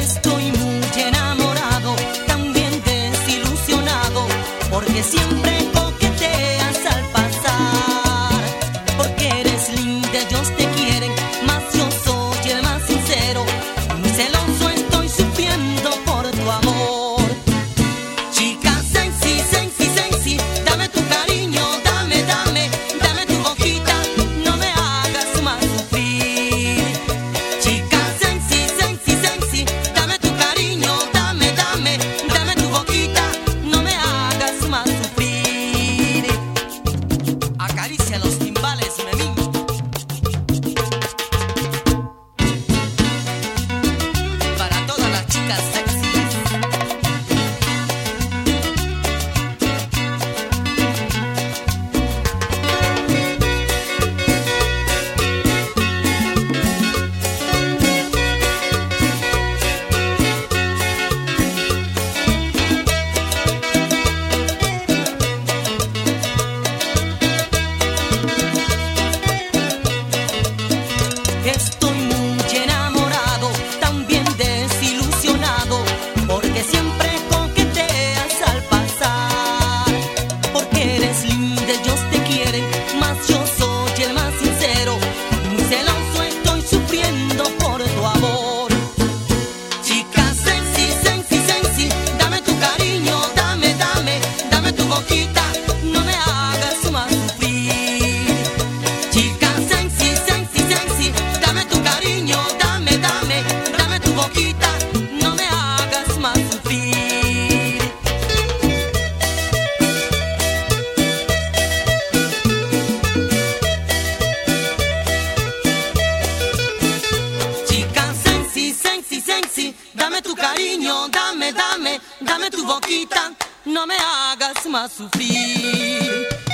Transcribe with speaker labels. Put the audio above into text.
Speaker 1: Estoy muy enamorado, también desilusionado, porque siempre coqueteas al pasar. Porque eres linda, ellos te quieren, más yo soy el más sincero. Muy celoso estoy sufriendo por tu amor. Chica sexy, sexy, sexy, dame tu cariño, dame, dame, dame tu boquita, no me hagas más sufrir. Chica sexy, sexy, sexy, dame tu cariño, dame, dame, dame tu boquita, no me hagas más sufrir. Acaricia los timbales, memín. Para todas las chicas sexy. Estoy muy enamorado, también desilusionado, porque siempre coqueteas al pasar. Porque eres linda, ellos te quieren, más yo soy el más sincero. Muy celoso estoy sufriendo por tu amor. Chica sexy, sexy, sexy, dame tu cariño, dame, dame, dame tu boquita, no me hagas más sufrir. Chica sexy, sexy, sexy, dame tu cariño, dame, dame, dame tu boquita, no me hagas más sufrir. Chica sexy, sexy, sexy, dame tu cariño, dame, dame, dame tu boquita, no me hagas más sufrir.